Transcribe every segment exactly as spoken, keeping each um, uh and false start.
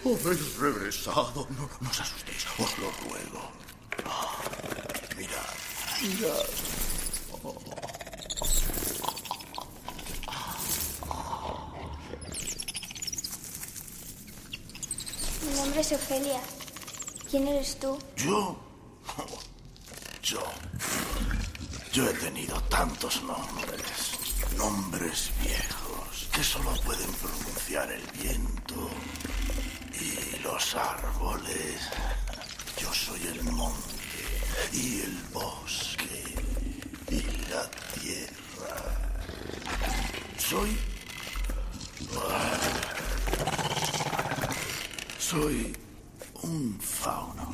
Habéis regresado. No, no os asustéis, os lo ruego. Oh, mirad, mirad. Oh. Mi nombre es Ofelia. ¿Quién eres tú? ¿Yo? Yo. Yo he tenido tantos nombres. Nombres viejos que solo pueden pronunciar el viento y los árboles. Yo soy el monte y el bosque y la tierra. Soy... Soy un fauno.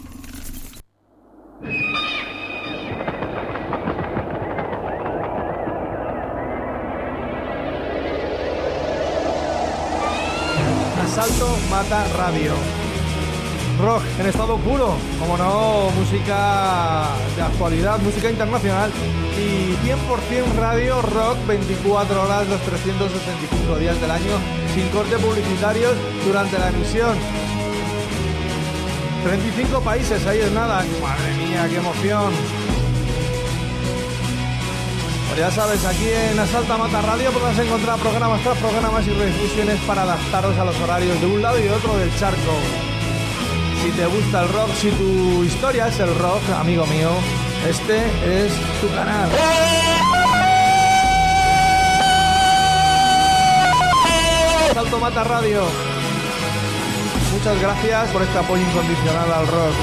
Asalto Mata Radio. Rock en estado puro, como no, música de actualidad, música internacional y cien por ciento radio rock veinticuatro horas los trescientos sesenta y cinco días del año, sin corte publicitarios durante la emisión. treinta y cinco países, ahí es nada. Madre mía, qué emoción. Pues ya sabes, aquí en Asalta Mata Radio podrás encontrar programas tras programas y redifusiones para adaptaros a los horarios de un lado y de otro del charco. Si te gusta el rock, si tu historia es el rock, amigo mío, este es tu canal. Asalto Mata Radio. Muchas gracias por este apoyo incondicional al rock.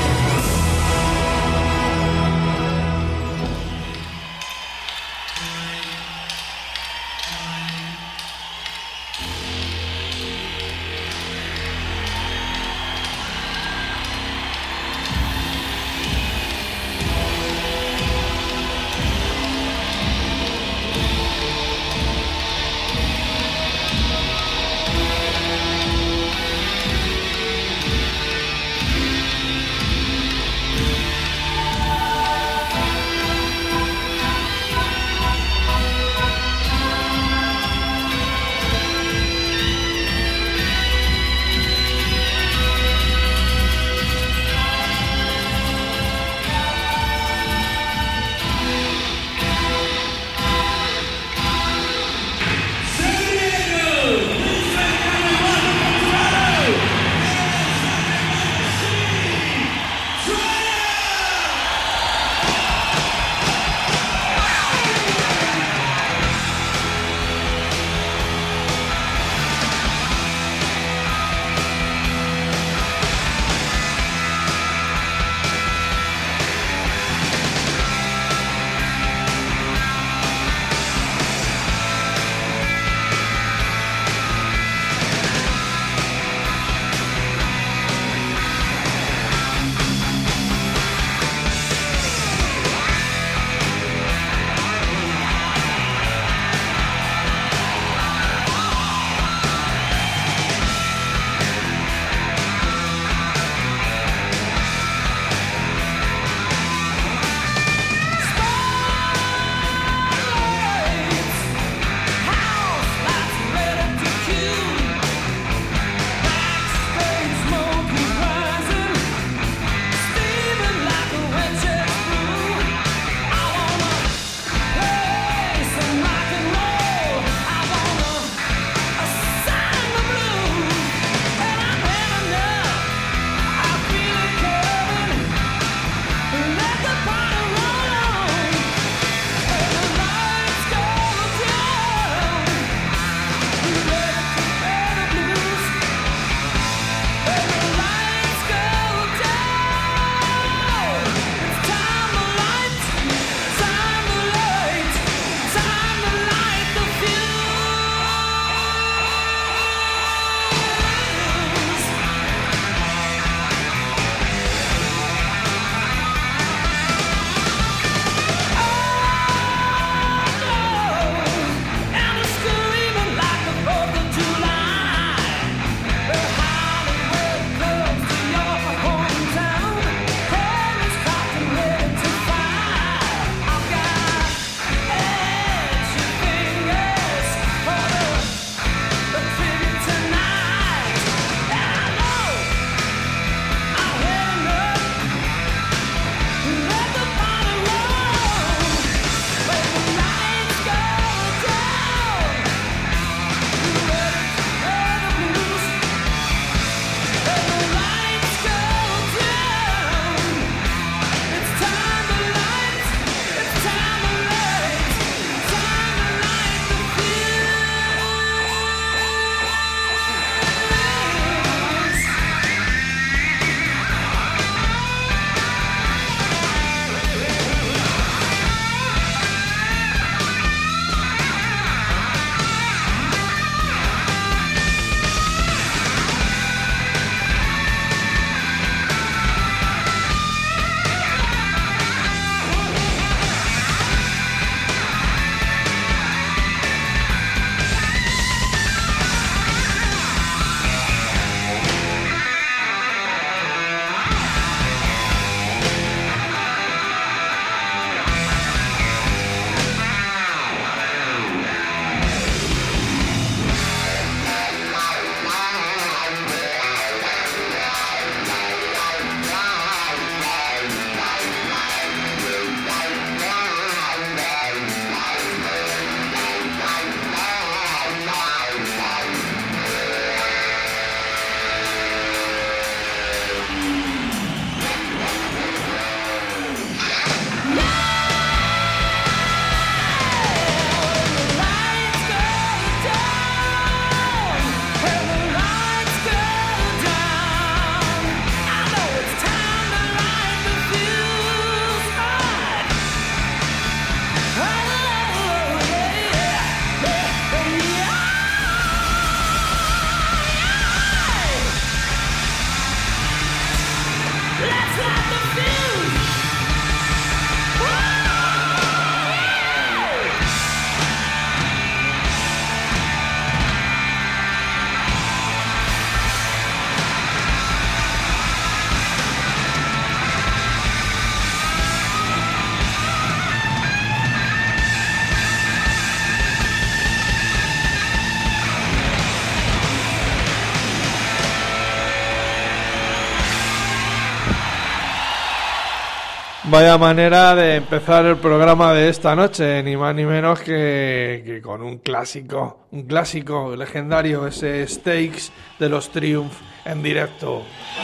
Vaya manera de empezar el programa de esta noche, ni más ni menos que, que con un clásico, un clásico legendario, ese Stakes de los Triumph en directo.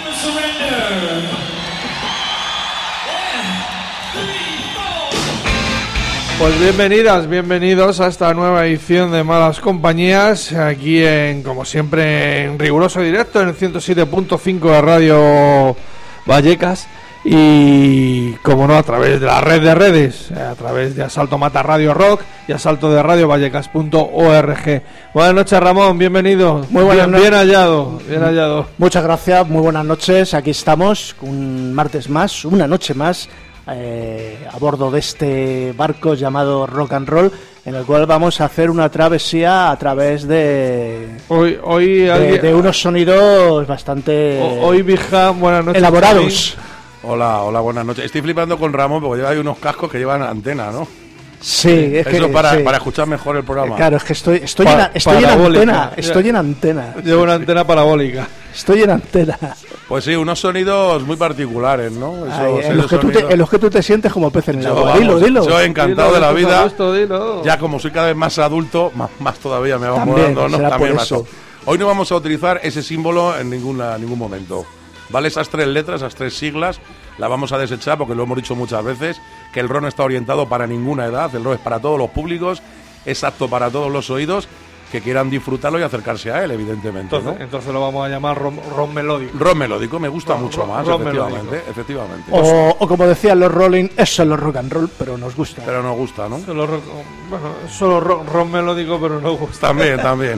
Pues bienvenidas, bienvenidos a esta nueva edición de Malas Compañías, aquí en, como siempre, en riguroso directo en el ciento siete punto cinco de Radio Vallecas. Y como no, a través de la red de redes, a través de Asalto Mata Radio Rock y Asalto de Radio Vallecas punto org. Buenas noches, Ramón, bienvenido. Muy buenas bien, bien hallado, bien hallado. Muchas gracias, muy buenas noches. Aquí estamos, un martes más, una noche más, eh, a bordo de este barco llamado Rock and Roll, en el cual vamos a hacer una travesía a través de hoy, hoy de, alguien, de unos sonidos bastante hoy Bijam, buenas noches, elaborados. Javi. Hola, hola, buenas noches. Estoy flipando con Ramón porque lleva ahí unos cascos que llevan antena, ¿no? Sí, es Eso que, para, sí. para escuchar mejor el programa. Claro, es que estoy, estoy, Pa- en, estoy en parabólica. antena, estoy en antena, Llevo una antena parabólica. estoy en antena. Pues sí, unos sonidos muy particulares, ¿no? Esos- Ay, en, esos los que tú te, sonidos. en los que tú te sientes como pez en el Yo, agua. vamos, Dilo, dilo. Yo encantado Dilo, de la dilo, vida. Augusto, dilo. Ya como soy cada vez más adulto, más, más todavía me va También, mudando, ¿no? será También por más. eso. Hoy no vamos a utilizar ese símbolo en ninguna, ningún momento. ¿Vale? Esas tres letras, esas tres siglas, las vamos a desechar porque lo hemos dicho muchas veces, que el rock no está orientado para ninguna edad, el rock es para todos los públicos, es apto para todos los oídos que quieran disfrutarlo y acercarse a él, evidentemente, Entonces, ¿no? entonces lo vamos a llamar ron, ron melódico. Rock melódico me gusta Ron- mucho ron- más, rock efectivamente, melódico. efectivamente. O, o como decían los Rolling, eso es los rock and roll, pero nos gusta. Pero nos gusta, ¿no? Solo, ro- bueno, solo ron, ron melódico, pero no gusta. También, también.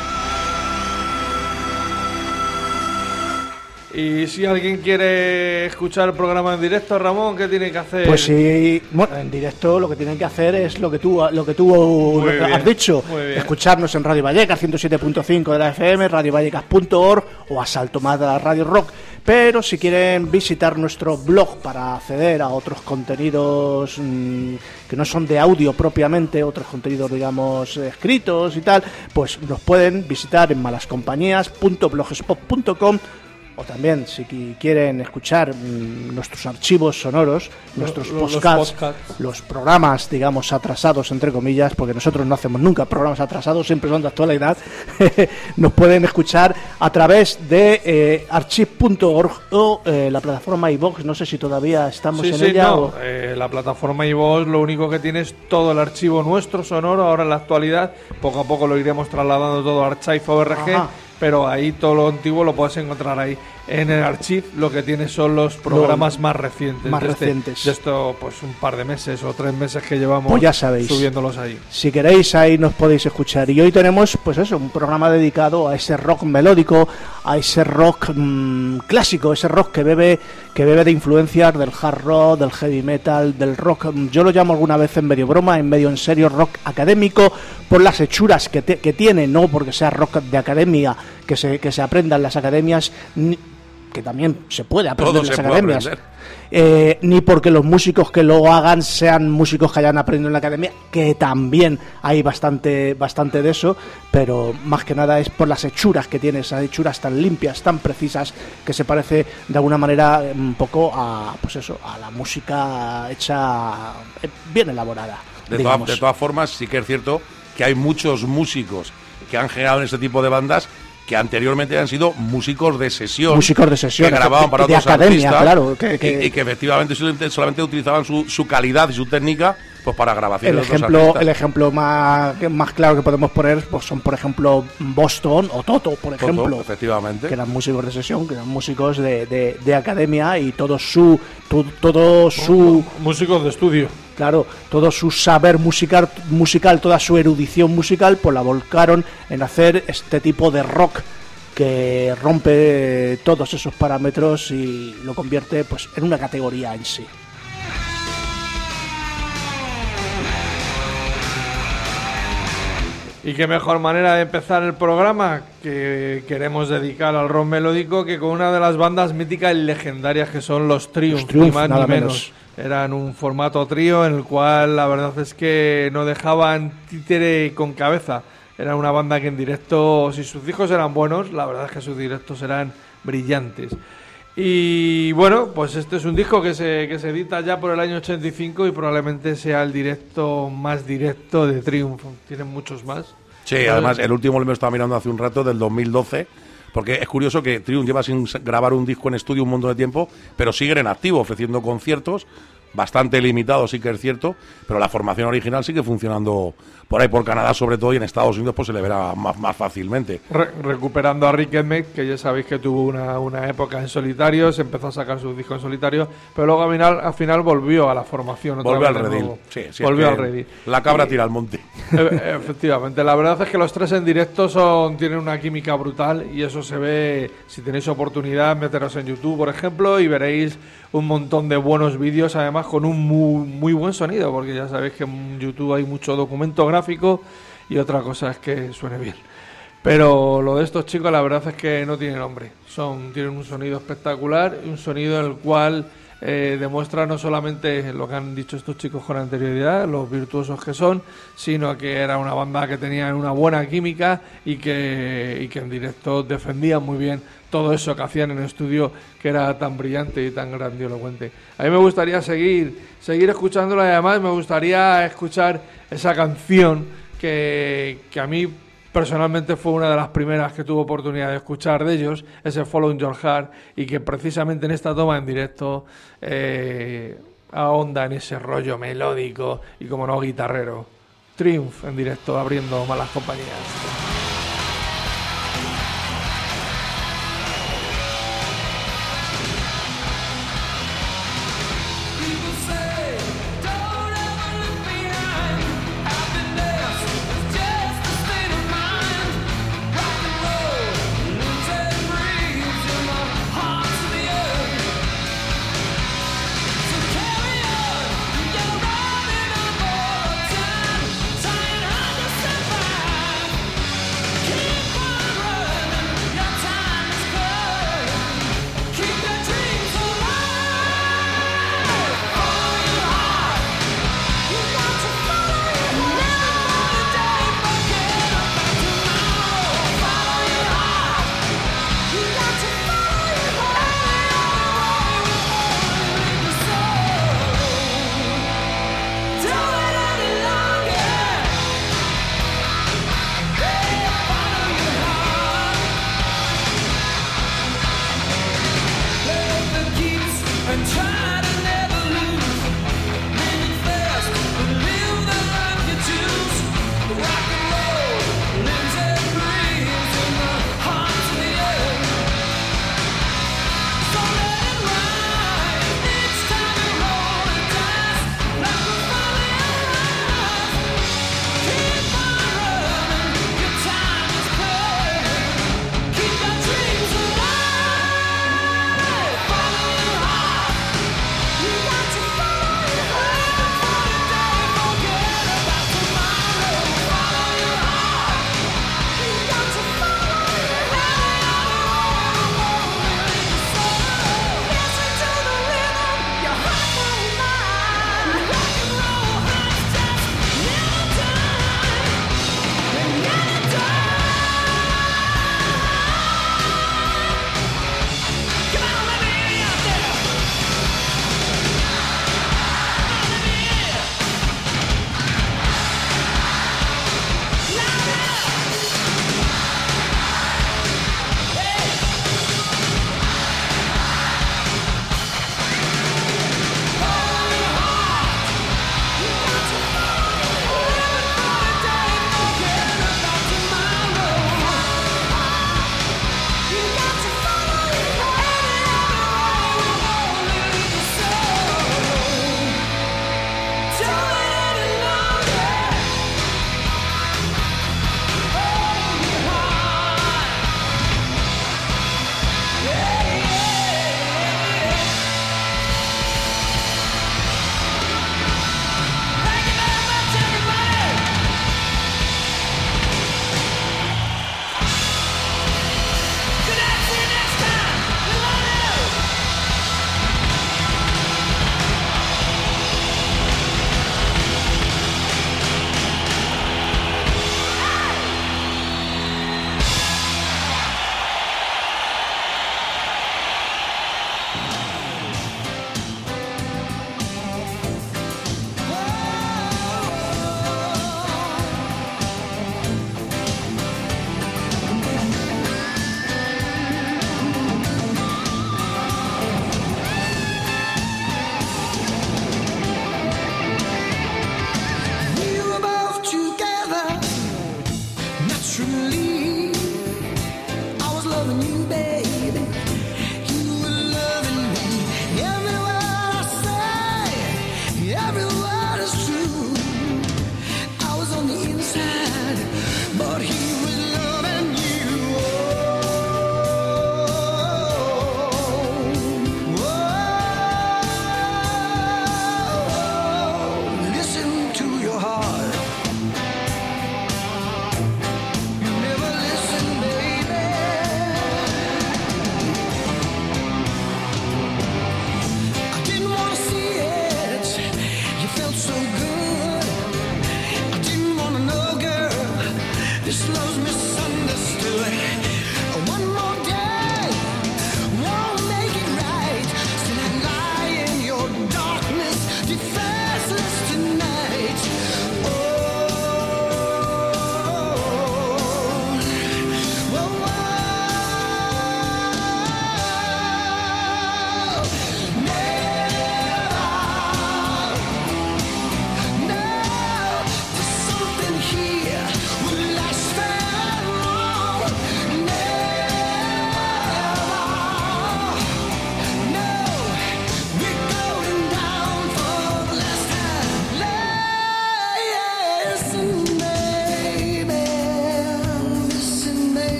Y si alguien quiere escuchar el programa en directo, Ramón, ¿qué tiene que hacer? Pues sí, bueno, en directo lo que tienen que hacer es lo que tú, lo que tú Muy has bien, dicho, muy bien. escucharnos en Radio Vallecas ciento siete punto cinco de la F M, radio vallecas punto org o Asalto Mata Radio Rock. Pero si quieren visitar nuestro blog para acceder a otros contenidos mmm, que no son de audio propiamente, otros contenidos, digamos, escritos y tal, pues nos pueden visitar en malascompañías punto blogspot punto com. O también, si qui- quieren escuchar mmm, nuestros archivos sonoros, nuestros Lo- los podcasts, podcasts. los programas, digamos, atrasados, entre comillas, porque nosotros no hacemos nunca programas atrasados, siempre son de actualidad, nos pueden escuchar a través de eh, archive punto org o eh, la plataforma iVoox. No sé si todavía estamos Sí, en sí, ella. no. o- Eh, la plataforma iVoox lo único que tiene es todo el archivo nuestro sonoro. Ahora en la actualidad, poco a poco lo iremos trasladando todo a Archive punto org. Ajá. Pero ahí todo lo antiguo lo puedes encontrar ahí. En el archivo lo que tiene son los programas más recientes. más de este- recientes. de esto, pues un par de meses o tres meses que llevamos Pues ya sabéis. subiéndolos ahí. Si queréis, ahí nos podéis escuchar. Y hoy tenemos, pues eso, un programa dedicado a ese rock melódico, a ese rock mmm, clásico, ese rock que bebe, que bebe de influencias del hard rock, del heavy metal, del rock. mm, Yo lo llamo alguna vez en medio broma, en medio en serio, rock académico, por las hechuras que, te- que tiene, no porque sea rock de academia, que se, que se aprenda en las academias, ni- que también se puede aprender Todo en las se puede academias. aprender. Eh, ni porque los músicos que lo hagan sean músicos que hayan aprendido en la academia, que también hay bastante, bastante de eso, pero más que nada es por las hechuras que tiene, esas hechuras tan limpias, tan precisas, que se parece de alguna manera un poco a, pues eso, a la música hecha eh, bien elaborada. De, todas- digamos. de todas formas, sí que es cierto que hay muchos músicos que han generado en este tipo de bandas que anteriormente han sido músicos de sesión. Músicos de sesión, que grababan para de otros academia, artistas, claro, que- que- y, y que efectivamente solamente, solamente utilizaban su, su calidad y su técnica pues para grabaciones El de otros ejemplo, artistas. el ejemplo más, más claro que podemos poner pues son, por ejemplo, Boston o Toto, por Toto, ejemplo. efectivamente. Que eran músicos de sesión, que eran músicos de, de, de academia, y todo su to- todo su Músicos de estudio. claro, todo su saber musical, musical, toda su erudición musical, pues la volcaron en hacer este tipo de rock que rompe todos esos parámetros y lo convierte pues en una categoría en sí. Y qué mejor manera de empezar el programa que queremos dedicar al rock melódico que con una de las bandas míticas y legendarias que son los Triumph, Los Triumph, ni más nada ni menos. menos. Eran un formato trío en el cual la verdad es que no dejaban títere con cabeza. Era una banda que en directo, si sus discos eran buenos, la verdad es que sus directos eran brillantes. Y bueno, pues este es un disco que se, que se edita ya por el año ochenta y cinco y probablemente sea el directo más directo de Triumph. Tienen muchos más. Sí, además el último lo estaba mirando hace un rato, del dos mil doce, porque es curioso que Triumph lleva sin grabar un disco en estudio un montón de tiempo, pero siguen en activo, ofreciendo conciertos, bastante limitados, sí que es cierto, pero la formación original sigue funcionando por ahí, por Canadá sobre todo, y en Estados Unidos pues se le verá más, más fácilmente. Re- recuperando a Rick Emmett, que ya sabéis que tuvo una, una época en solitario, se empezó a sacar sus discos en solitario, pero luego al final, al final volvió a la formación. Otra Volvió vez al de redil. nuevo. Sí, sí, volvió es al que redil. La cabra Y, tira al monte. e- efectivamente, la verdad es que los tres en directo son tienen una química brutal y eso se ve, si tenéis oportunidad, meteros en YouTube, por ejemplo, y veréis un montón de buenos vídeos, además con un muy, muy buen sonido, porque ya sabéis que en YouTube hay mucho documento gráfico y otra cosa es que suene bien. Pero lo de estos chicos la verdad es que no tiene nombre. Son, tienen un sonido espectacular, un sonido en el cual eh, demuestra no solamente lo que han dicho estos chicos con anterioridad, los virtuosos que son, sino que era una banda que tenía una buena química y que, y que en directo defendían muy bien todo eso que hacían en el estudio, que era tan brillante y tan grandilocuente. A mí me gustaría seguir, seguir escuchándolo y además me gustaría escuchar esa canción que, que a mí personalmente fue una de las primeras que tuve oportunidad de escuchar de ellos, ese Follow Your Heart, y que precisamente en esta toma en directo eh, ahonda en ese rollo melódico y como no guitarrero. Triumph en directo abriendo Malas Compañías. Time,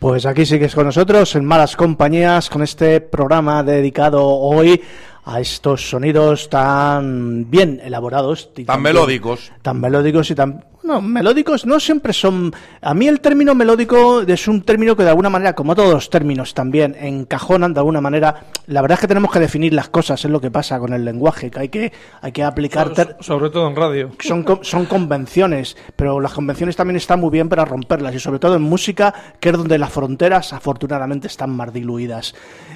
Pues aquí sigues con nosotros en Malas Compañías con este programa dedicado hoy a estos sonidos tan bien elaborados. Tan, tan melódicos. Bien, tan melódicos y tan... No, melódicos no siempre son... A mí el término melódico es un término que de alguna manera, como todos los términos también, encajonan de alguna manera. La verdad es que tenemos que definir las cosas, es lo que pasa con el lenguaje, que hay que, hay que aplicar... Ter... So, sobre todo en radio. Son, son convenciones, pero las convenciones también están muy bien para romperlas, y sobre todo en música, que es donde las fronteras afortunadamente están más diluidas.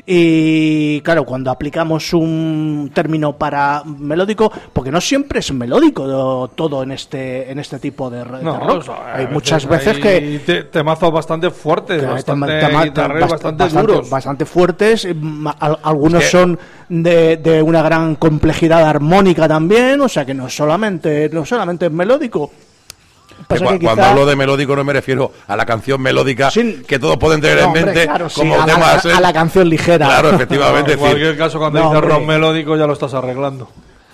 Y claro, cuando aplicamos un término para melódico, porque no siempre es melódico todo en este, en este tipo de, de no, rock. O sea, hay muchas veces hay que te, temazos bastante fuertes, que bastante, tema, tema, guitarreros, bastante, bastante duros, bastante fuertes. Algunos es que... son de, de una gran complejidad armónica también, o sea que no solamente no solamente es melódico. Que cu- que quizá... Cuando hablo de melódico no me refiero a la canción melódica sí, que todos pueden tener no, en mente hombre, claro, como sí, a temas la, a la canción ligera. Claro, efectivamente. No, en cualquier caso, cuando no, dices rock melódico ya lo estás arreglando.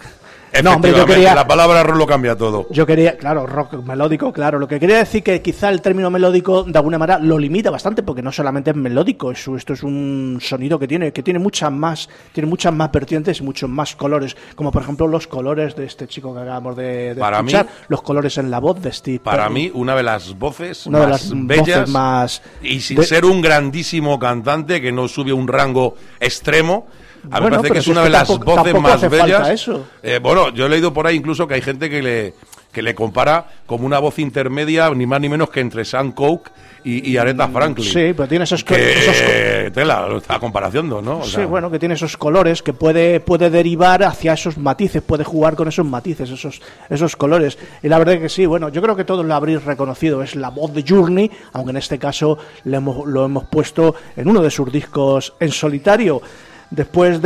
No, hombre, yo quería, la palabra rock lo cambia todo. Yo quería, claro, rock melódico, claro. Lo que quería decir que quizá el término melódico de alguna manera lo limita bastante, porque no solamente es melódico, eso, esto es un sonido que tiene que tiene muchas más, tiene muchas más vertientes y muchos más colores, como por ejemplo los colores de este chico que acabamos de, de para escuchar, mí, los colores en la voz de Steve Para Perry. mí, una de las voces una más de las bellas voces más y sin de... ser un grandísimo cantante que no sube un rango extremo. A mí bueno, me parece que es si una es de que las tampoco, voces tampoco más bellas. Eso. Eh, bueno, yo he leído por ahí incluso que hay gente que le, que le compara como una voz intermedia, ni más ni menos que entre Sam Cooke y, y Aretha Franklin. Sí, pero tiene esos... Que, esos... tela, lo está comparación, ¿no? O sí, sea, bueno, que tiene esos colores, que puede, puede derivar hacia esos matices, puede jugar con esos matices, esos, esos colores. Y la verdad es que sí, bueno, yo creo que todos lo habréis reconocido, es la voz de Journey, aunque en este caso le hemos, lo hemos puesto en uno de sus discos en solitario. Después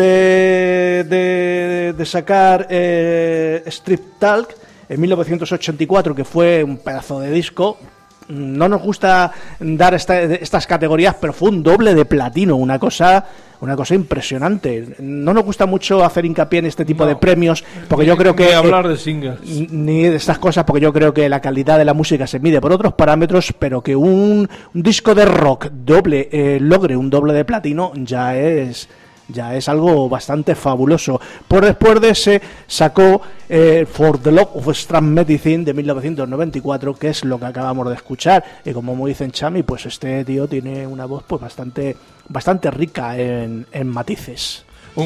de, de, de sacar eh, Strip Talk en mil novecientos ochenta y cuatro, que fue un pedazo de disco, no nos gusta dar esta, estas categorías, pero fue un doble de platino, una cosa una cosa impresionante. No nos gusta mucho hacer hincapié en este tipo no, de premios, porque ni, yo creo que... Ni hablar de singles. Ni de estas cosas, porque yo creo que la calidad de la música se mide por otros parámetros, pero que un, un disco de rock doble eh, logre un doble de platino ya es... ya es algo bastante fabuloso. Por después de ese sacó eh, For the Love of Strange Medicine de mil novecientos noventa y cuatro, que es lo que acabamos de escuchar, y como me dicen Chami, pues este tío tiene una voz pues bastante bastante rica en, en matices. Un,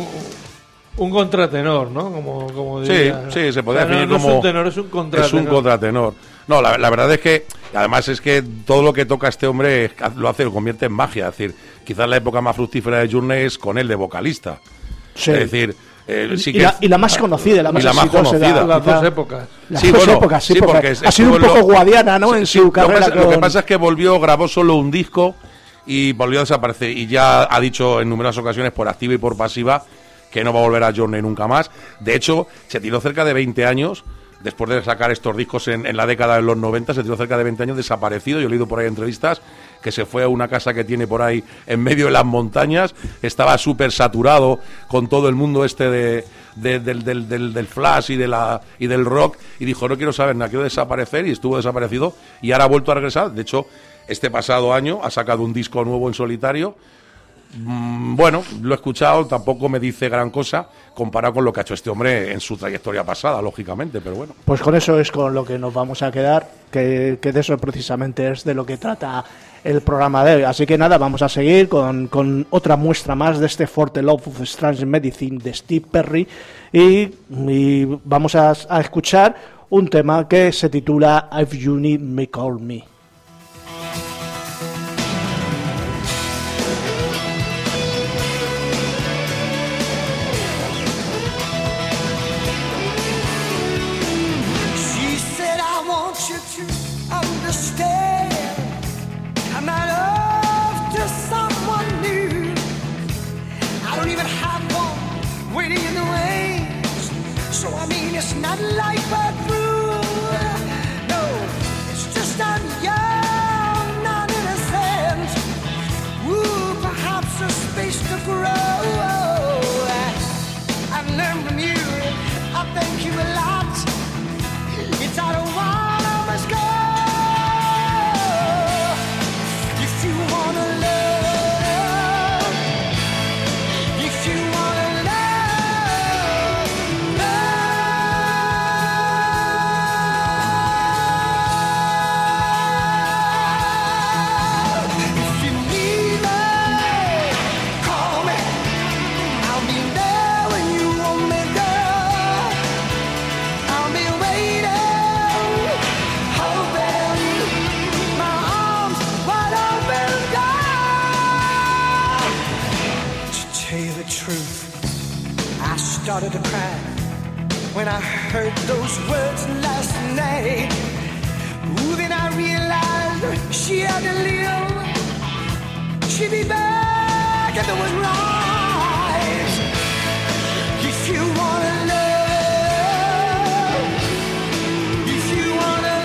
un contratenor, ¿no? Como, como diría, sí, sí, se podría o sea, definir no, no como... es un tenor, es un contratenor. Es un contratenor. No, la, la verdad es que, además es que todo lo que toca este hombre lo hace, lo convierte en magia. Es decir, quizás la época más fructífera de Journey es con él de vocalista. Sí. Es decir, eh, sí y, que la, y la más conocida, la más, y la más conocida. Las dos quizá, épocas. Las sí, dos bueno, épocas, sí, sí porque, porque es, ha sido un poco lo, guadiana, ¿no? Sí, en sí, su carrera. Lo que, pasa, con... lo que pasa es que volvió, grabó solo un disco y volvió a desaparecer. Y ya ha dicho en numerosas ocasiones, por activa y por pasiva, que no va a volver a Journey nunca más. De hecho, se tiró cerca de veinte años, después de sacar estos discos en, en la década de los noventa, se tiró cerca de veinte años desaparecido. Yo he leído por ahí entrevistas que se fue a una casa que tiene por ahí en medio de las montañas, estaba súper saturado con todo el mundo este de, de, del, del, del, del flash y, de la, y del rock, y dijo, no quiero saber nada, quiero desaparecer, y estuvo desaparecido, y ahora ha vuelto a regresar. De hecho, este pasado año ha sacado un disco nuevo en solitario. Bueno, lo he escuchado, tampoco me dice gran cosa comparado con lo que ha hecho este hombre en su trayectoria pasada, lógicamente, pero bueno. Pues con eso es con lo que nos vamos a quedar, que, que de eso precisamente es de lo que trata el programa de hoy. Así que nada, vamos a seguir con, con otra muestra más de este For the Love of Strange Medicine de Steve Perry, y, y vamos a, a escuchar un tema que se titula If You Need Me, Call Me. Not like but through, no, it's just I'm young, not innocent. Ooh, perhaps a space to grow. I've learned from you, I thank you a lot. It's out of one I must go. If you wanna truth. I started to cry when I heard those words last night. Ooh, then I realized she had to live. She'd be back if it was right. If you wanna love, if you wanna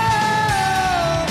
love,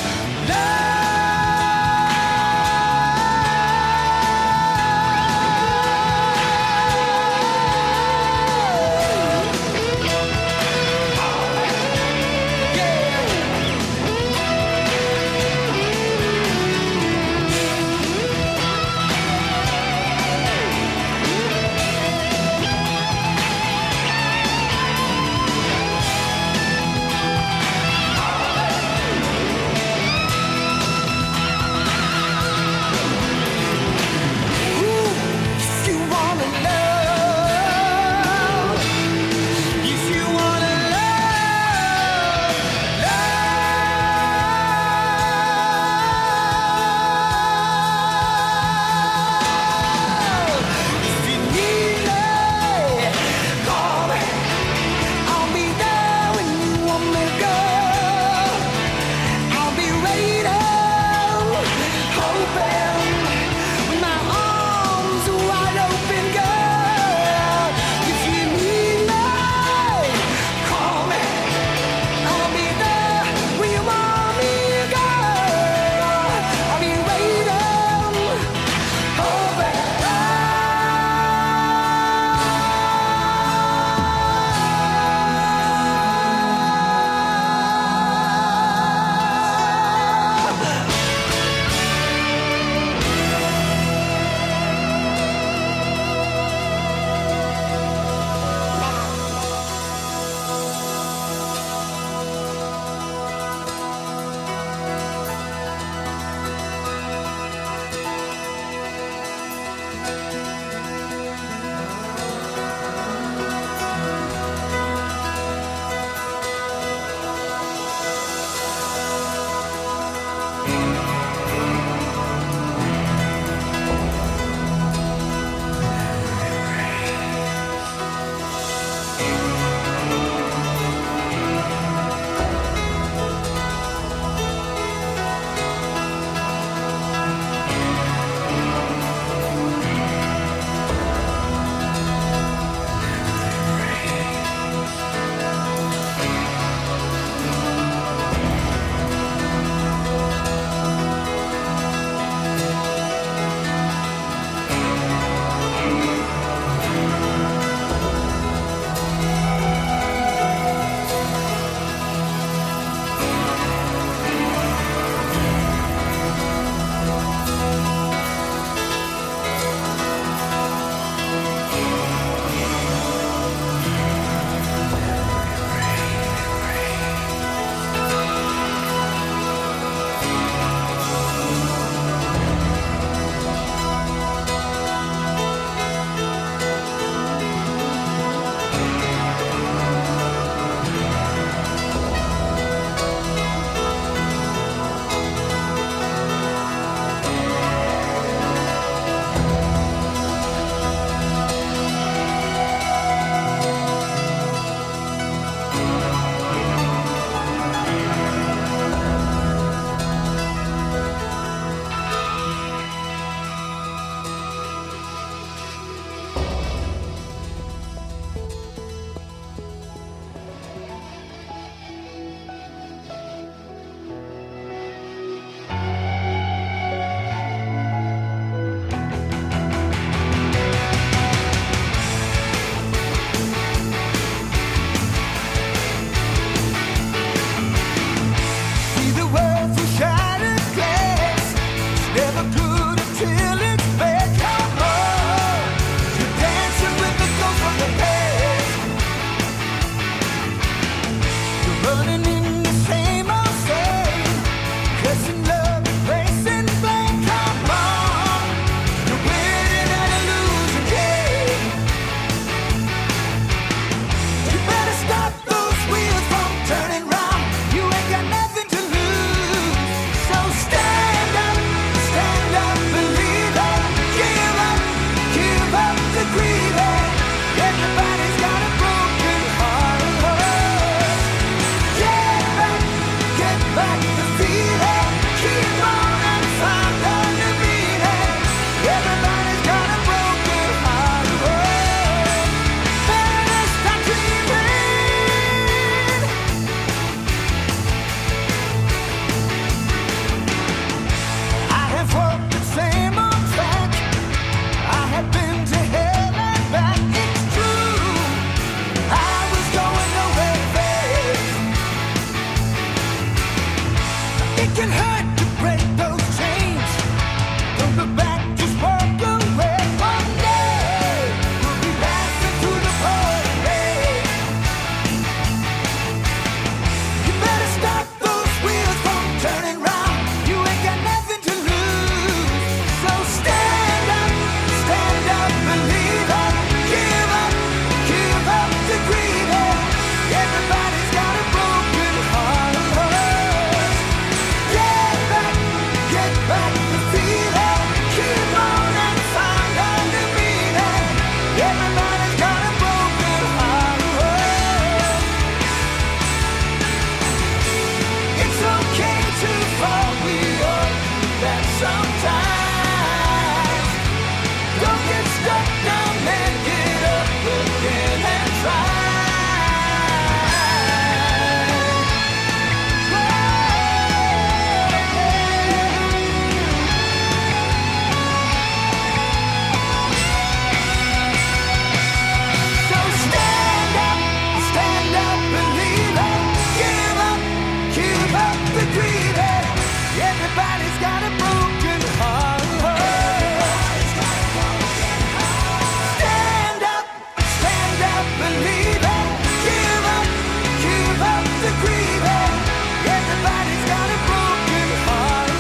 the sometimes. Don't get stuck down there, get up again and try. So stand up, stand up, believe it. Give up, give up the grieving. Everybody's got a broken heart. Stand up, stand up, believe it. Give up, give up the grieving. Everybody's got a broken heart.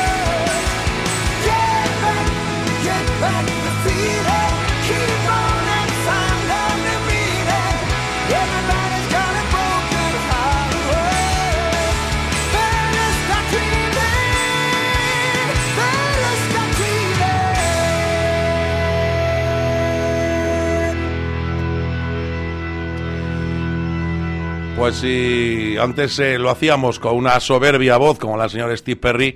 Get back, get back the feeling. Keep on and find out the meaning. Everybody's got a broken heart. Better stop dreaming. Better stop dreaming. Pues si antes eh, lo hacíamos con una soberbia voz como la señora Steve Perry,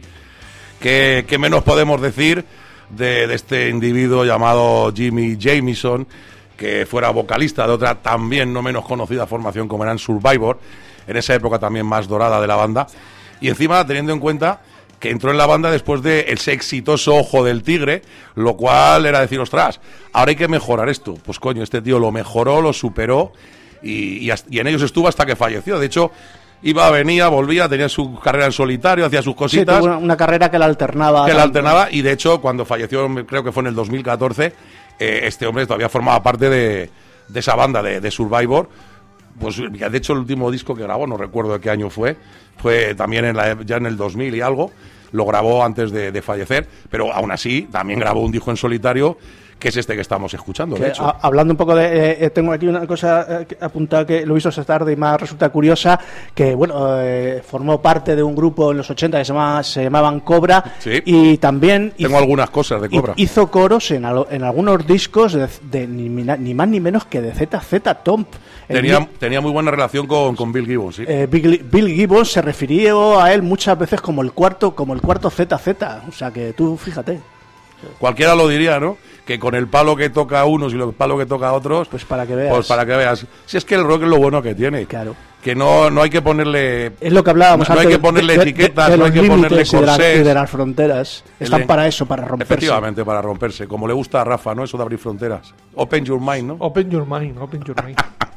¿qué, qué menos podemos decir de, de este individuo llamado Jimmy Jamison, que fuera vocalista de otra también no menos conocida formación como eran Survivor, en esa época también más dorada de la banda, y encima teniendo en cuenta que entró en la banda después de ese exitoso Ojo del Tigre, lo cual era decir, ostras, ahora hay que mejorar esto. Pues coño, este tío lo mejoró, lo superó, y, y, hasta- y en ellos estuvo hasta que falleció. De hecho, iba, venía, volvía, tenía su carrera en solitario, hacía sus Sí, cositas, tuvo una, una carrera que la alternaba. que la tanto. alternaba, y de hecho, cuando falleció, creo que fue en el dos mil catorce, eh, este hombre todavía formaba parte de, de esa banda de, de Survivor. Pues de hecho el último disco que grabó, no recuerdo de qué año fue, fue también en la, ya en el dos mil y algo, lo grabó antes de, de fallecer, pero aún así también grabó un disco en solitario, que es este que estamos escuchando, Que, de hecho. a- hablando un poco de... eh, tengo aquí una cosa eh, que- apuntada que lo he visto esta tarde y me resulta curiosa, que bueno, eh, formó parte de un grupo en los ochenta que se, llama, se llamaban Cobra, Sí. y también Tengo hizo, algunas cosas de Cobra. hizo coros en, al- en algunos discos de, de ni, mina- ni más ni menos que de Z Z Top. El Tenía, mi- tenía muy buena relación con, con Bill Gibbons, sí. eh, Bill, Bill Gibbons se refirió a él muchas veces como el cuarto como el cuarto Z Z, o sea que tú fíjate, Cualquiera lo diría, ¿no? Que con el palo que toca a unos y el palo que toca a otros, pues para que veas. pues para que veas. Si es que el rock es lo bueno que tiene. Claro. Que no, no hay que ponerle... Es lo que hablábamos No hay antes que ponerle de- de- etiquetas, de no hay los que ponerle límites y de, las, corsés. y de las fronteras. Están El- para eso, para romperse. Efectivamente, para romperse. Como le gusta a Rafa, ¿no? Eso de abrir fronteras. Open your mind, ¿no? Open your mind, open your mind.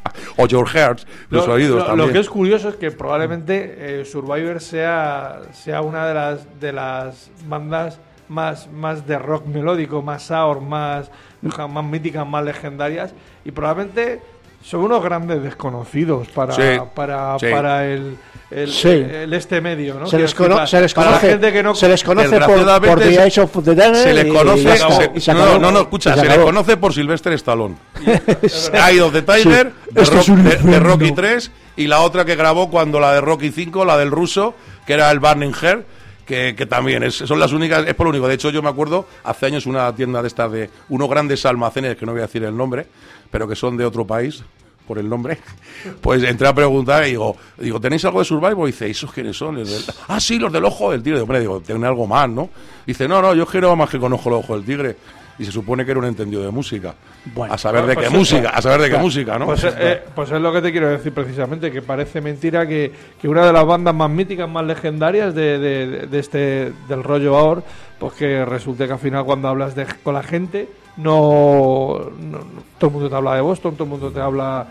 O your hearts, los Lo- oídos lo, también. lo que es curioso es que probablemente eh, Survivor sea, sea una de las de las bandas más, más de rock melódico, más sour, más, más míticas, más legendarias, y probablemente son unos grandes desconocidos para, Sí, para, sí. para el, el, Sí. el este medio, ¿no? Se les, Quiero cono- decir, se les para la conoce, gente que no se les conoce por, Desgraciadamente por The se- Eyes of the Dead. Se les y- conoce... y ya está, se- y se no, acabó. no, no, escucha, Y se, les acabó. conoce por Sylvester Stallone. Eye of the Tiger, Sí. de, Esto Rock- es un de- de infierno. Rocky tres, y la otra que grabó cuando la de Rocky cinco, la del ruso, que era el Burning Hair, que, que también es, son las únicas, es por lo único. De hecho, yo me acuerdo, hace años una tienda de estas de unos grandes almacenes, que no voy a decir el nombre, pero que son de otro país, por el nombre, pues entré a preguntar y digo, digo, ¿tenéis algo de Survivor? Y dice, ¿y esos quiénes son? Los del- ah, sí, los del Ojo del Tigre. Digo, hombre, digo, tiene algo más, ¿no? Dice, no, no, yo quiero más que conozco el Ojo del Tigre. Y se supone que era un entendido de música. Bueno, a saber de pues qué eso, música, a saber de qué claro. música, ¿no? Pues, eh, pues es lo que te quiero decir precisamente, que parece mentira que, que una de las bandas más míticas, más legendarias de, de, de este del rollo ahora, pues que resulte que al final cuando hablas de, con la gente, no, no- no- todo el mundo te habla de Boston, todo el mundo te habla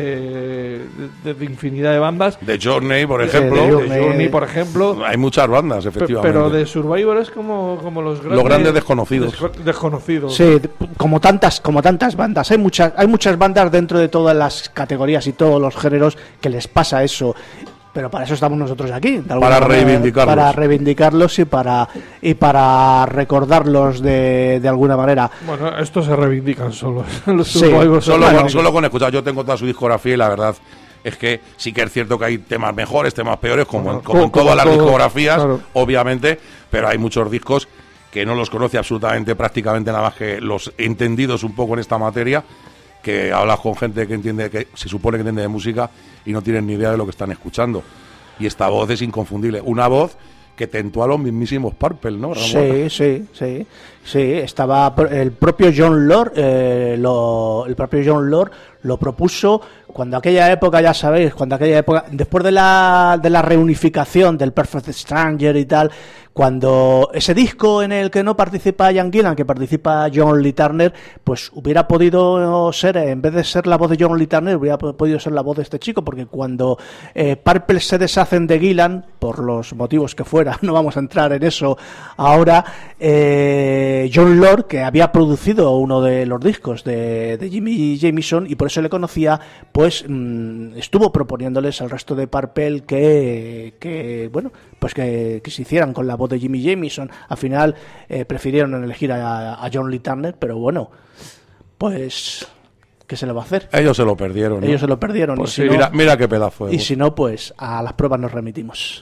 de, de, de infinidad de bandas. De Journey, por De- ejemplo. de Journey. Journey, por ejemplo. Hay muchas bandas, Pe- efectivamente. Pero de Survivor es como, como los grandes, grandes desconocidos. desco- desconocidos. Sí, de- como tantas, como tantas bandas. Hay muchas, hay muchas bandas dentro de todas las categorías y todos los géneros que les pasa eso. Pero para eso estamos nosotros aquí, de alguna Para manera, reivindicarlos. para reivindicarlos y para y para recordarlos de, de alguna manera. Bueno, estos se reivindican solos. Los Sí, Survivor se Solo, reivindican. con, solo con escuchar, yo tengo toda su discografía y la verdad es que sí que es cierto que hay temas mejores, temas peores, como, en- como en Como- todas las como todo, discografías, claro. obviamente, pero hay muchos discos que no los conoce absolutamente prácticamente nada más que los entendidos un poco en esta materia, que hablas con gente que entiende, que se supone que entiende de música y no tienen ni idea de lo que están escuchando. Y esta voz es inconfundible, una voz que tentó a los mismísimos Purple, ¿no, Ramón? Sí, sí, sí. Sí, estaba el propio John Lord, eh, lo, el propio John Lord lo propuso cuando aquella época, ya sabéis, cuando aquella época, después de la, de la reunificación del Perfect Stranger y tal, cuando ese disco en el que no participa Ian Gillan, que participa John Lee Turner, pues hubiera podido ser, en vez de ser la voz de John Lee Turner, hubiera podido ser la voz de este chico, porque cuando eh, Purple se deshacen de Gillan, por los motivos que fuera, no vamos a entrar en eso ahora, eh, John Lord, que había producido uno de los discos de, de Jimmy Jamison, y por eso le conocía, pues mmm, estuvo proponiéndoles al resto de Purple que, que bueno, pues que, que se hicieran con la voz de Jimmy Jamison. Al final eh, prefirieron elegir a, a John Lee Turner, pero bueno, pues ¿qué se le va a hacer? Ellos se lo perdieron, ¿no? Ellos se lo perdieron. Pues y sí, si mira, no, mira qué pedazo de Y voz. si no, pues a las pruebas nos remitimos.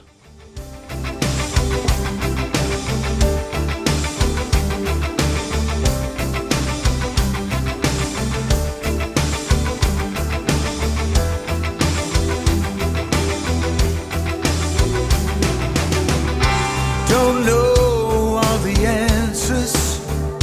Don't know all the answers.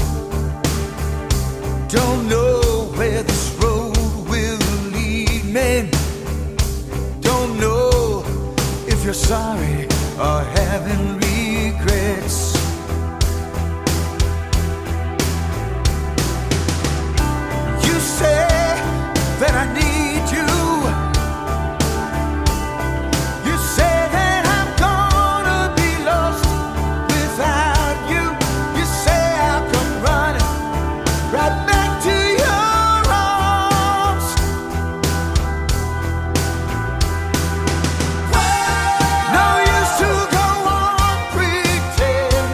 Don't know where this road will lead me. Don't know if you're sorry or having regrets. You say that I need you. You say that I'm gonna be lost without you. You say I'll come running right back to your arms. No use to go on pretending.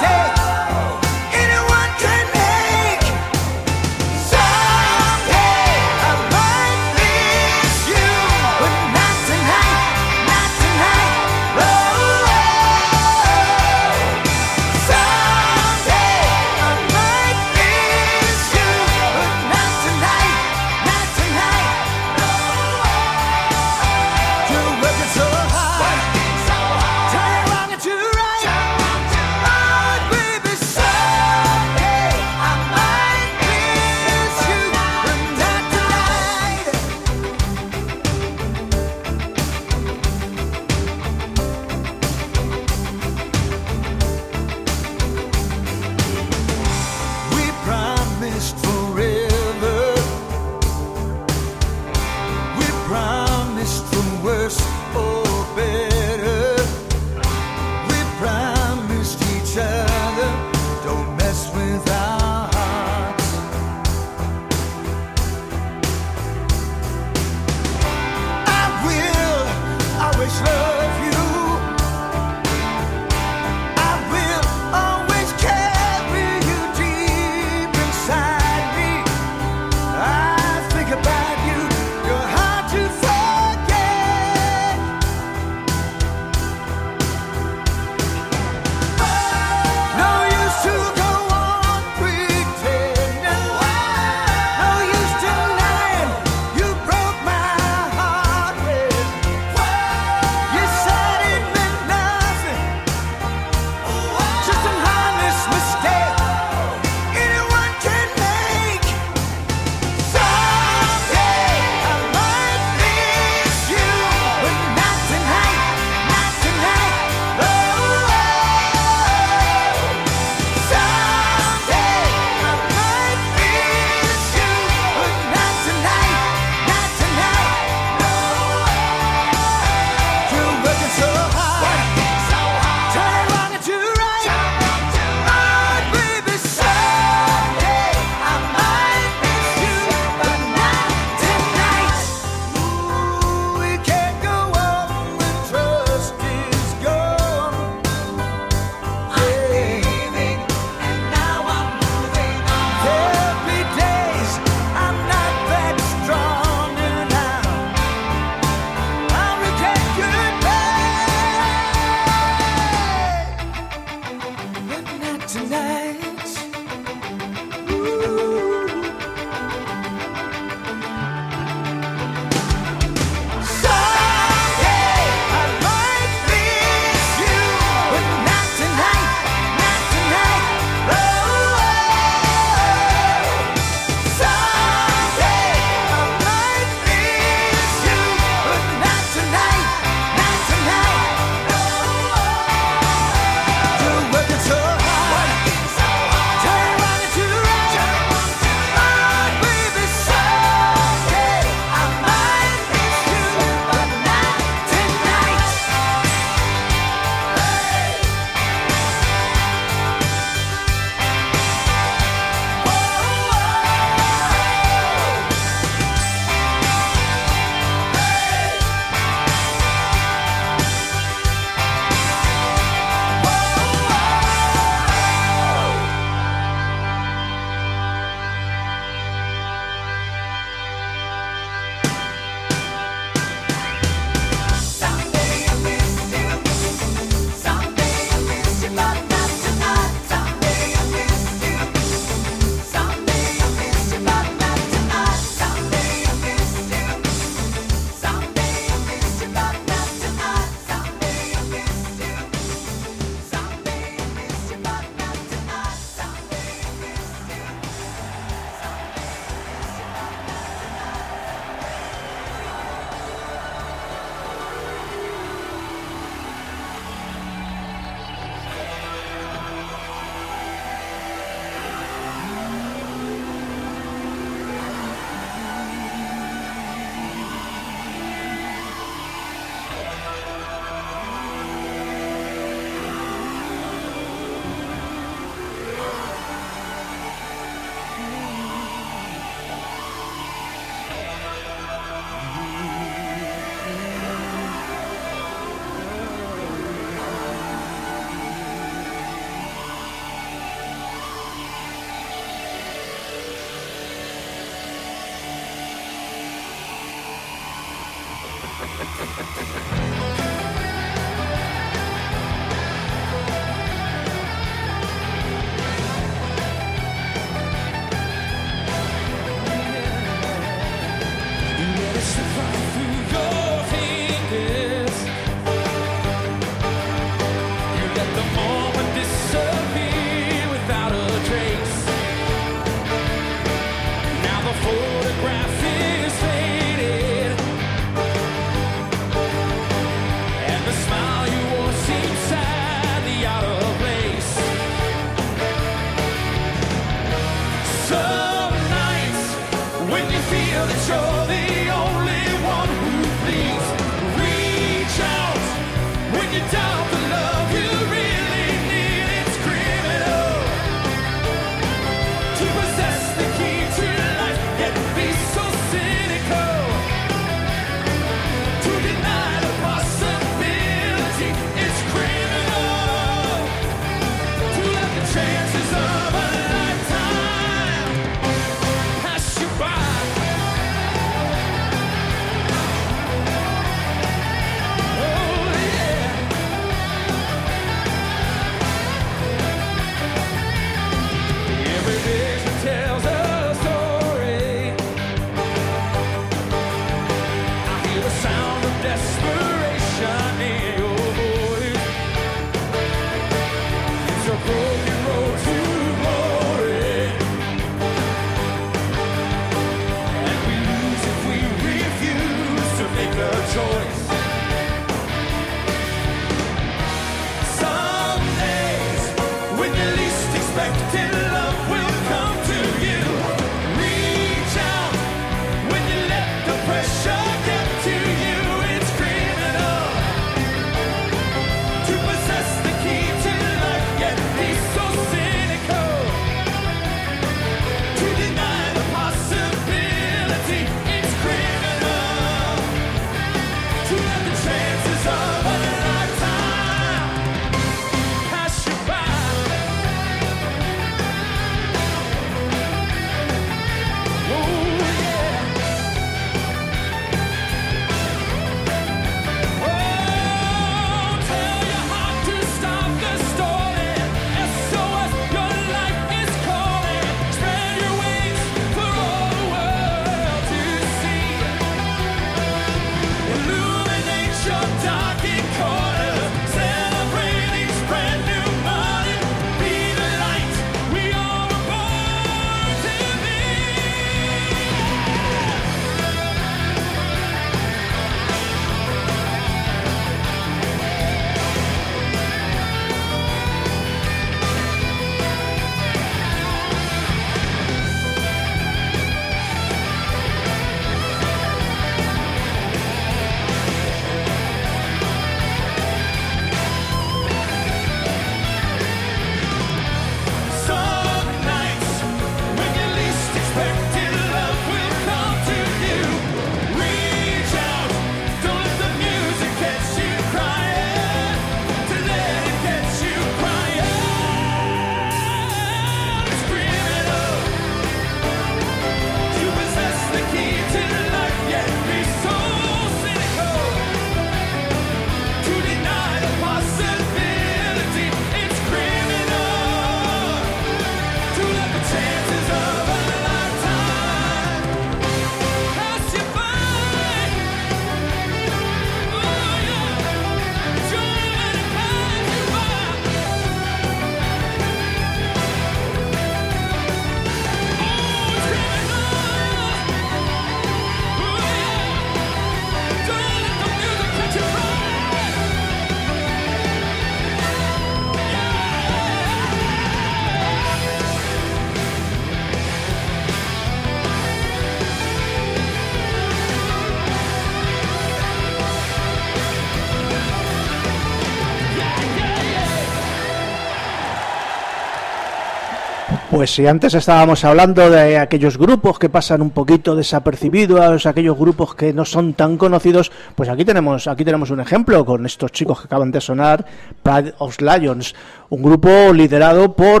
Pues si antes estábamos hablando de aquellos grupos que pasan un poquito desapercibidos, aquellos grupos que no son tan conocidos, pues aquí tenemos aquí tenemos un ejemplo con estos chicos que acaban de sonar, Pride of Lions, un grupo liderado por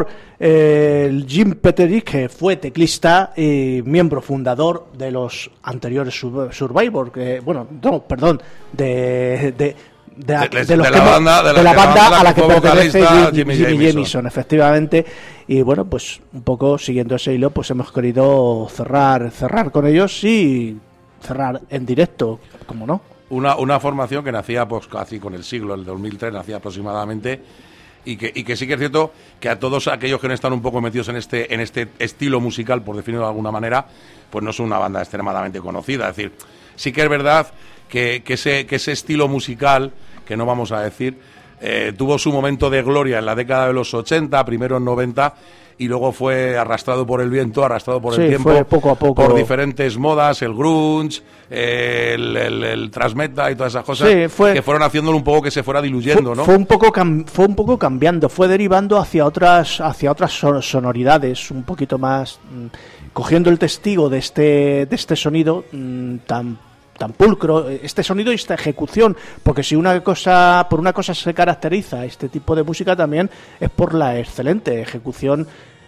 eh, Jim Petterick, que fue teclista y miembro fundador de los anteriores Survivor, que bueno, no, perdón, de... de De, de, de, los de, la que, banda, de, de la, la banda a la que pertenece Jimmy, Jimmy Jimmy Jamison. Jamison, efectivamente. Y bueno, pues un poco siguiendo ese hilo, pues hemos querido cerrar cerrar con ellos y cerrar en directo, como no. Una, una formación que nacía pues casi con el siglo, el dos mil tres nacía aproximadamente, y que, y que sí que es cierto que a todos aquellos que no están un poco metidos en este, en este estilo musical, por definirlo de alguna manera, pues no son una banda extremadamente conocida. Es decir, sí que es verdad que, que, ese, que ese estilo musical, que no vamos a decir, eh, tuvo su momento de gloria en la década de los ochenta, primero en noventa, y luego fue arrastrado por el viento, arrastrado por sí, el tiempo, fue poco a poco. por diferentes modas, el grunge, eh, el, el, el thrash metal y todas esas cosas, sí, fue, que fueron haciéndolo un poco que se fuera diluyendo, fue, ¿no? Fue un poco cam, fue un poco cambiando, fue derivando hacia otras hacia otras sonoridades, un poquito más mmm, cogiendo el testigo de este de este sonido mmm, tan tan pulcro, este sonido y esta ejecución, porque si una cosa por una cosa se caracteriza este tipo de música también es por la excelente ejecución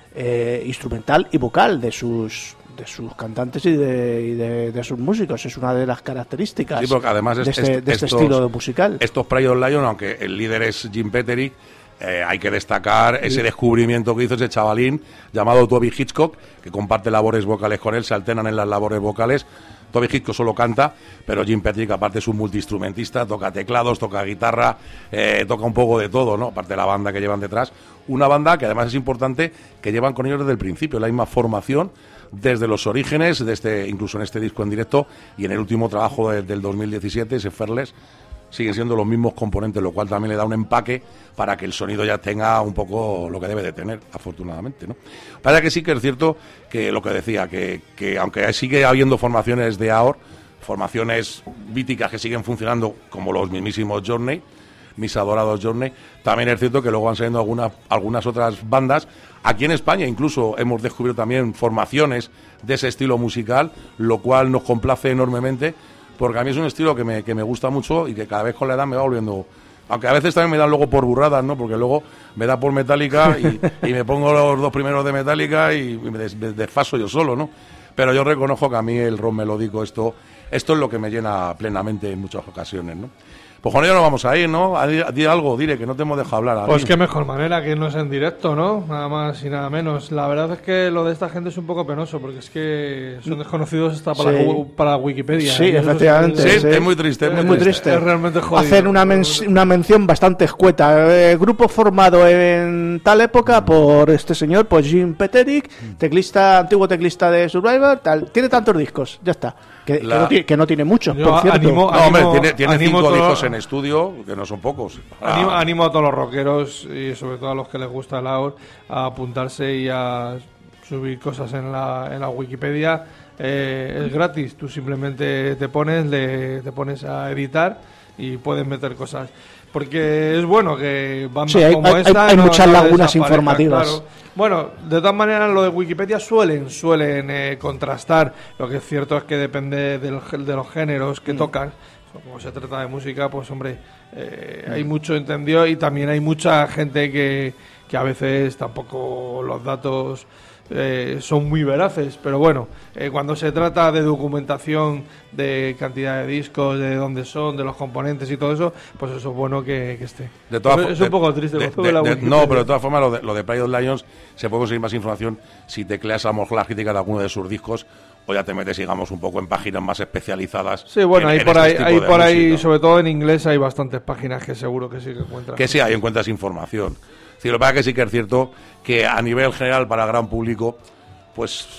eh, instrumental y vocal de sus de sus cantantes y de, y de, de sus músicos. Es una de las características sí, porque además de es, este, es, de este estos, estilo musical. Estos Pride of Lions, aunque el líder es Jim Petterick, Eh, hay que destacar sí. ese descubrimiento que hizo ese chavalín llamado Toby Hitchcock, que comparte labores vocales con él, se alternan en las labores vocales. Toby Hitchcock solo canta, pero Jim Petterick aparte es un multiinstrumentista, toca teclados, toca guitarra, eh, toca un poco de todo, ¿no? Aparte de la banda que llevan detrás. Una banda que además es importante, que llevan con ellos desde el principio, la misma formación, desde los orígenes, desde, incluso en este disco en directo y en el último trabajo de, del dos mil diecisiete, ese Fearless, siguen siendo los mismos componentes, lo cual también le da un empaque para que el sonido ya tenga un poco lo que debe de tener, afortunadamente, ¿no? Para que sí que es cierto que lo que decía, que, que aunque sigue habiendo formaciones de A O R, formaciones míticas que siguen funcionando como los mismísimos Journey, mis adorados Journey, también es cierto que luego van saliendo algunas, algunas otras bandas. Aquí en España incluso hemos descubierto también formaciones de ese estilo musical, lo cual nos complace enormemente, porque a mí es un estilo que me, que me gusta mucho y que cada vez con la edad me va volviendo... Aunque a veces también me dan luego por burradas, ¿no? Porque luego me da por Metallica y, y me pongo los dos primeros de Metallica y me, des, me desfaso yo solo, ¿no? Pero yo reconozco que a mí el rock melódico, esto, esto es lo que me llena plenamente en muchas ocasiones, ¿no? Pues con ello nos vamos a ir, ¿no? Di algo, dile, que no te hemos dejado hablar. Pues qué mejor manera que no es en directo, ¿no? Nada más y nada menos. La verdad es que lo de esta gente es un poco penoso, porque es que son desconocidos hasta para, sí. la, para Wikipedia. Sí, ¿eh? Efectivamente. Sí, sí, es muy triste. Es muy, es muy triste. triste. Es realmente jodido. Hacen una, men una mención bastante escueta. Eh, grupo formado en tal época por este señor, pues Jim Petterick, teclista, antiguo teclista de Survivor, tal. Tiene tantos discos, ya está. Que, la... que, no, tiene, que no tiene muchos, Yo por cierto. Animo, no, hombre, tiene, tiene cinco todo... discos en estudio, que no son pocos. Ah. Animo, animo a todos los rockeros y sobre todo a los que les gusta el A O R a apuntarse y a subir cosas en la, en la Wikipedia. Eh, es gratis, tú simplemente te pones, le, te pones a editar y puedes meter cosas. Porque es bueno que bandas sí, hay, como hay, esta hay no, muchas no lagunas informativas. Claro. Bueno, de todas maneras lo de Wikipedia suelen suelen eh, contrastar. Lo que es cierto es que depende del, de los géneros que mm. tocan. Como se trata de música, pues hombre, eh, mm. hay mucho entendido y también hay mucha gente que, que a veces tampoco los datos eh, son muy veraces, pero bueno, eh, cuando se trata de documentación de cantidad de discos, de dónde son, de los componentes y todo eso, pues eso es bueno que, que esté. De todas es, es un poco triste. De, de, de, no, pero de todas formas lo de, lo de Pride of Lions se puede conseguir más información si tecleas a lo mejor la crítica de alguno de sus discos o ya te metes, digamos, un poco en páginas más especializadas. Sí, bueno, en, ahí por en ahí, este ahí por música. Ahí, ¿no? sobre todo en inglés, hay bastantes páginas que seguro que sí que encuentras. Que sí, ahí encuentras información. Sí, lo que pasa es que sí que es cierto que a nivel general para gran público, pues son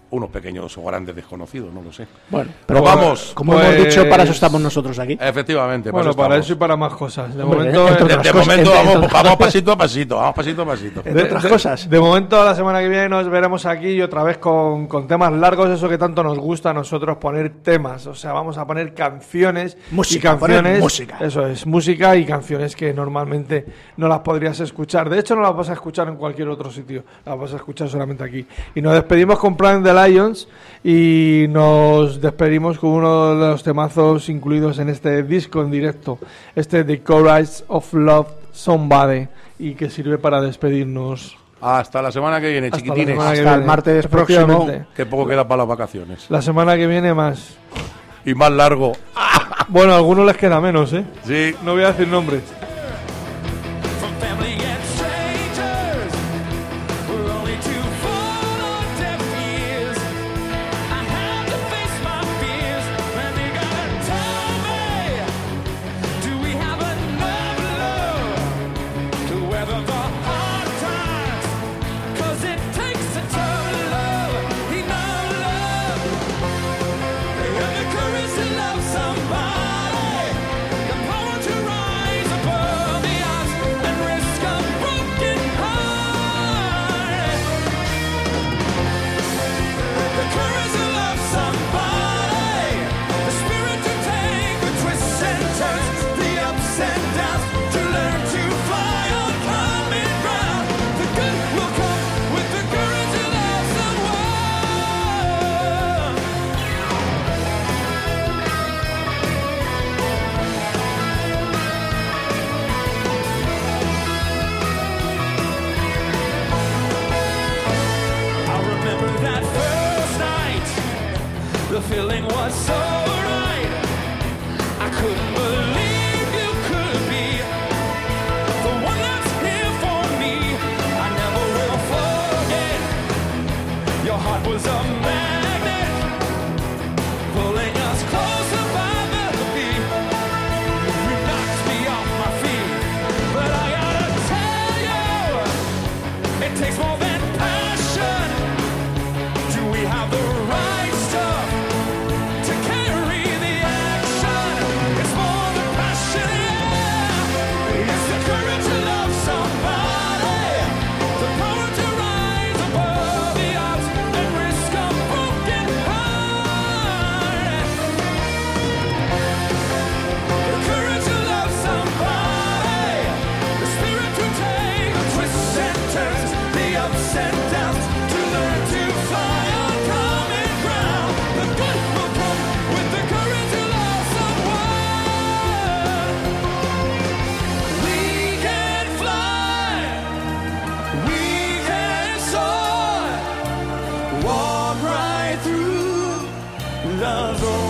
unos pequeños o grandes desconocidos, no lo sé. Bueno, pero Pero vamos, como pues- hemos dicho, para eso estamos nosotros aquí. efectivamente. Bueno, para para eso eso y para más cosas. De Hombre, momento, entre eh, De, otras de cosas, momento entre vamos, otras vamos cosas. pasito a pasito, vamos pasito a pasito. Entre otras cosas. de momento, la semana que viene nos veremos aquí y otra vez con, con temas largos, eso que tanto nos gusta a nosotros poner temas. O sea, vamos a poner canciones Música, y canciones. poner música. Eso es, música y canciones que normalmente no las podrías escuchar. De hecho, no las vas a escuchar en cualquier otro sitio, las vas a escuchar solamente aquí. Y nos despedimos con Plant the Lions y nos despedimos con uno de los temazos incluidos en este disco en directo, este The Chorus of Love Somebody, y que sirve para despedirnos. Hasta la semana que viene, Hasta la chiquitines. semana que Hasta el viene. martes próximo. Efectivamente. Que poco queda para las vacaciones. La semana que viene más. Y más largo. Bueno, a algunos les queda menos, ¿eh? Sí. No voy a decir nombres. From family and strangers, we're only to fall on deaf ears. I have to face my fears, and they gotta tell me, do we have enough love to weather the hard times? 'Cause it takes a ton of love, enough love, and the courage to love somebody, the power to rise above the odds and risk a broken heart. The courage to love somebody, the spirit to take the twists and turns, the ups and downs, to learn to fly on common ground. The good will come with the courage to love someone. I remember that first night. The feeling was so right. I couldn't believe you could be the one that's here for me. I never will forget. Your heart was a magnet, pulling us closer by the beat. You knocked me off my feet, but I gotta tell you, it takes more than passion. Do we have the right stuff to carry the action? It's more than passion, yeah. It's the courage to love somebody, the power to rise above the odds and risk a broken heart. The courage to love somebody, the spirit to take the twists and turns, the ups and downs, to learn to fly on common ground. The good will come with the courage to love someone. We can fly, we can soar, walk right through love's